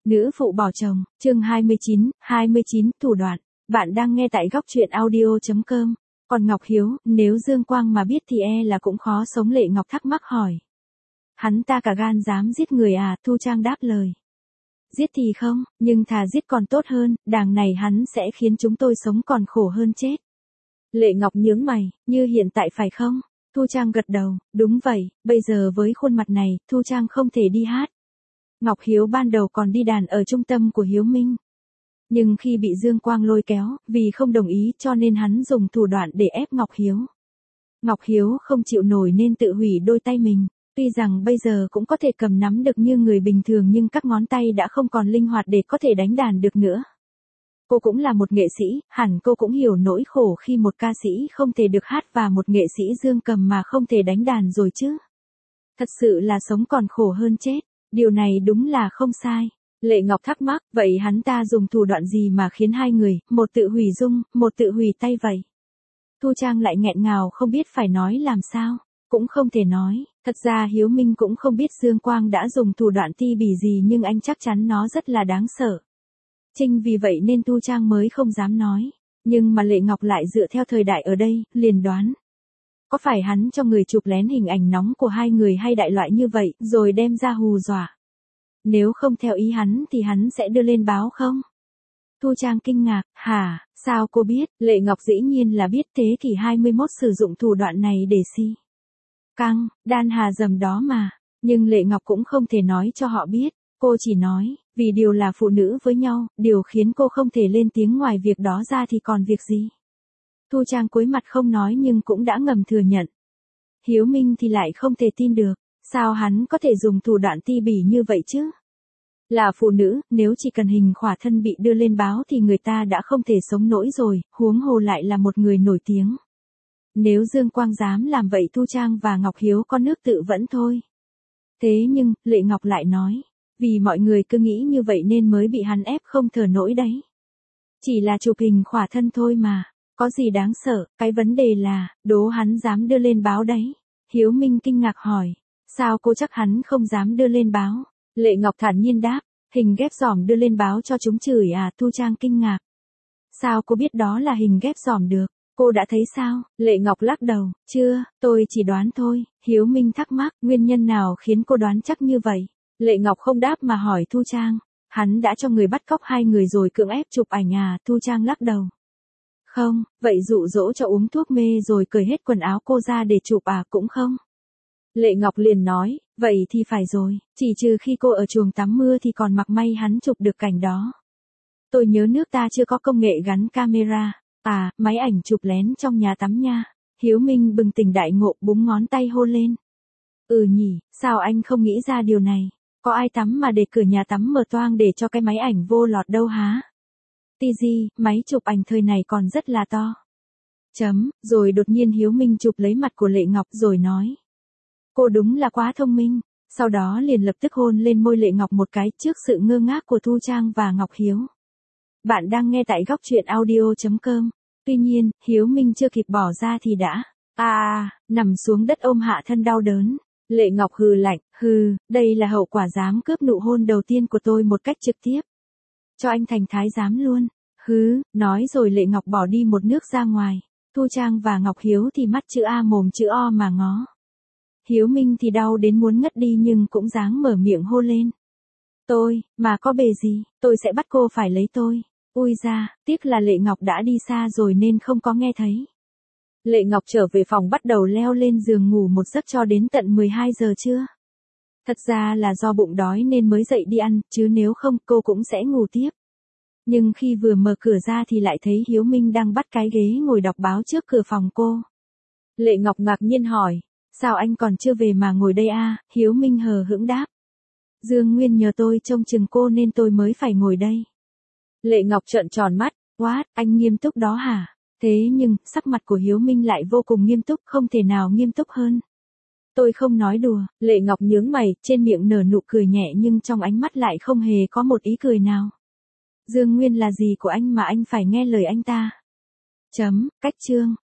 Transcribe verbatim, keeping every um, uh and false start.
Nữ phụ bỏ chồng, chương hai mươi chín, hai mươi chín, thủ đoạn. Bạn đang nghe tại góc truyện audio chấm com. Còn Ngọc Hiếu, nếu Dương Quang mà biết thì e là cũng khó sống. Lệ Ngọc thắc mắc hỏi. Hắn ta cả gan dám giết người à? Thu Trang đáp lời. Giết thì không, nhưng thà giết còn tốt hơn, đàng này hắn sẽ khiến chúng tôi sống còn khổ hơn chết. Lệ Ngọc nhướng mày, như hiện tại phải không? Thu Trang gật đầu, đúng vậy, bây giờ với khuôn mặt này, Thu Trang không thể đi hát. Ngọc Hiếu ban đầu còn đi đàn ở trung tâm của Hiếu Minh. Nhưng khi bị Dương Quang lôi kéo, vì không đồng ý cho nên hắn dùng thủ đoạn để ép Ngọc Hiếu. Ngọc Hiếu không chịu nổi nên tự hủy đôi tay mình. Tuy rằng bây giờ cũng có thể cầm nắm được như người bình thường nhưng các ngón tay đã không còn linh hoạt để có thể đánh đàn được nữa. Cô cũng là một nghệ sĩ, hẳn cô cũng hiểu nỗi khổ khi một ca sĩ không thể được hát và một nghệ sĩ dương cầm mà không thể đánh đàn rồi chứ. Thật sự là sống còn khổ hơn chết, điều này đúng là không sai. Lệ Ngọc thắc mắc, vậy hắn ta dùng thủ đoạn gì mà khiến hai người, một tự hủy dung, một tự hủy tay vậy? Thu Trang lại nghẹn ngào không biết phải nói làm sao, cũng không thể nói. Thật ra Hiếu Minh cũng không biết Dương Quang đã dùng thủ đoạn ti bỉ gì nhưng anh chắc chắn nó rất là đáng sợ. Chính vì vậy nên Thu Trang mới không dám nói. Nhưng mà Lệ Ngọc lại dựa theo thời đại ở đây, liền đoán. Có phải hắn cho người chụp lén hình ảnh nóng của hai người hay đại loại như vậy, rồi đem ra hù dọa? Nếu không theo ý hắn thì hắn sẽ đưa lên báo không? Thu Trang kinh ngạc, hả, sao cô biết? Lệ Ngọc dĩ nhiên là biết, thế kỷ hai mươi mốt sử dụng thủ đoạn này để si. Căng, đan hà dầm đó mà. Nhưng Lệ Ngọc cũng không thể nói cho họ biết. Cô chỉ nói, vì điều là phụ nữ với nhau, điều khiến cô không thể lên tiếng ngoài việc đó ra thì còn việc gì. Thu Trang cúi mặt không nói nhưng cũng đã ngầm thừa nhận. Hiếu Minh thì lại không thể tin được, sao hắn có thể dùng thủ đoạn ti bỉ như vậy chứ? Là phụ nữ, nếu chỉ cần hình khỏa thân bị đưa lên báo thì người ta đã không thể sống nổi rồi, huống hồ lại là một người nổi tiếng. Nếu Dương Quang dám làm vậy Thu Trang và Ngọc Hiếu có nước tự vẫn thôi. Thế nhưng, Lệ Ngọc lại nói, vì mọi người cứ nghĩ như vậy nên mới bị hắn ép không thở nổi đấy. Chỉ là chụp hình khỏa thân thôi mà, có gì đáng sợ, cái vấn đề là, đố hắn dám đưa lên báo đấy. Hiếu Minh kinh ngạc hỏi, sao cô chắc hắn không dám đưa lên báo? Lệ Ngọc thản nhiên đáp, hình ghép giỏm đưa lên báo cho chúng chửi à? Thu Trang kinh ngạc. Sao cô biết đó là hình ghép giỏm được? Cô đã thấy sao? Lệ Ngọc lắc đầu, chưa, tôi chỉ đoán thôi. Hiếu Minh thắc mắc, nguyên nhân nào khiến cô đoán chắc như vậy? Lệ Ngọc không đáp mà hỏi Thu Trang, hắn đã cho người bắt cóc hai người rồi cưỡng ép chụp ảnh à? Thu Trang lắc đầu. Không, vậy dụ dỗ cho uống thuốc mê rồi cởi hết quần áo cô ra để chụp à? Cũng không. Lệ Ngọc liền nói, vậy thì phải rồi, chỉ trừ khi cô ở chuồng tắm mưa thì còn mặc may hắn chụp được cảnh đó. Tôi nhớ nước ta chưa có công nghệ gắn camera, à, máy ảnh chụp lén trong nhà tắm nha. Hiếu Minh bừng tỉnh đại ngộ búng ngón tay hô lên. Ừ nhỉ, sao anh không nghĩ ra điều này? Có ai tắm mà để cửa nhà tắm mở toang để cho cái máy ảnh vô lọt đâu hả? Ti gì, máy chụp ảnh thời này còn rất là to. Chấm, rồi đột nhiên Hiếu Minh chụp lấy mặt của Lệ Ngọc rồi nói. Cô đúng là quá thông minh, sau đó liền lập tức hôn lên môi Lệ Ngọc một cái trước sự ngơ ngác của Thu Trang và Ngọc Hiếu. Bạn đang nghe tại góc truyện audio chấm com. Tuy nhiên, Hiếu Minh chưa kịp bỏ ra thì đã, à, nằm xuống đất ôm hạ thân đau đớn. Lệ Ngọc hừ lạnh, hừ, đây là hậu quả dám cướp nụ hôn đầu tiên của tôi một cách trực tiếp. Cho anh thành thái giám luôn, hứ, nói rồi Lệ Ngọc bỏ đi một nước ra ngoài. Thu Trang và Ngọc Hiếu thì mắt chữ A mồm chữ O mà ngó. Hiếu Minh thì đau đến muốn ngất đi nhưng cũng dáng mở miệng hô lên. Tôi, mà có bề gì, tôi sẽ bắt cô phải lấy tôi. Ui ra, tiếc là Lệ Ngọc đã đi xa rồi nên không có nghe thấy. Lệ Ngọc trở về phòng bắt đầu leo lên giường ngủ một giấc cho đến tận mười hai giờ trưa. Thật ra là do bụng đói nên mới dậy đi ăn, chứ nếu không cô cũng sẽ ngủ tiếp. Nhưng khi vừa mở cửa ra thì lại thấy Hiếu Minh đang bắt cái ghế ngồi đọc báo trước cửa phòng cô. Lệ Ngọc ngạc nhiên hỏi, sao anh còn chưa về mà ngồi đây à? Hiếu Minh hờ hững đáp. Dương Nguyên nhờ tôi trông chừng cô nên tôi mới phải ngồi đây. Lệ Ngọc trợn tròn mắt, what, anh nghiêm túc đó hả? Thế nhưng, sắc mặt của Hiếu Minh lại vô cùng nghiêm túc, không thể nào nghiêm túc hơn. Tôi không nói đùa, Lệ Ngọc nhướng mày, trên miệng nở nụ cười nhẹ nhưng trong ánh mắt lại không hề có một ý cười nào. Dương Nguyên là gì của anh mà anh phải nghe lời anh ta? Chấm, cách chương.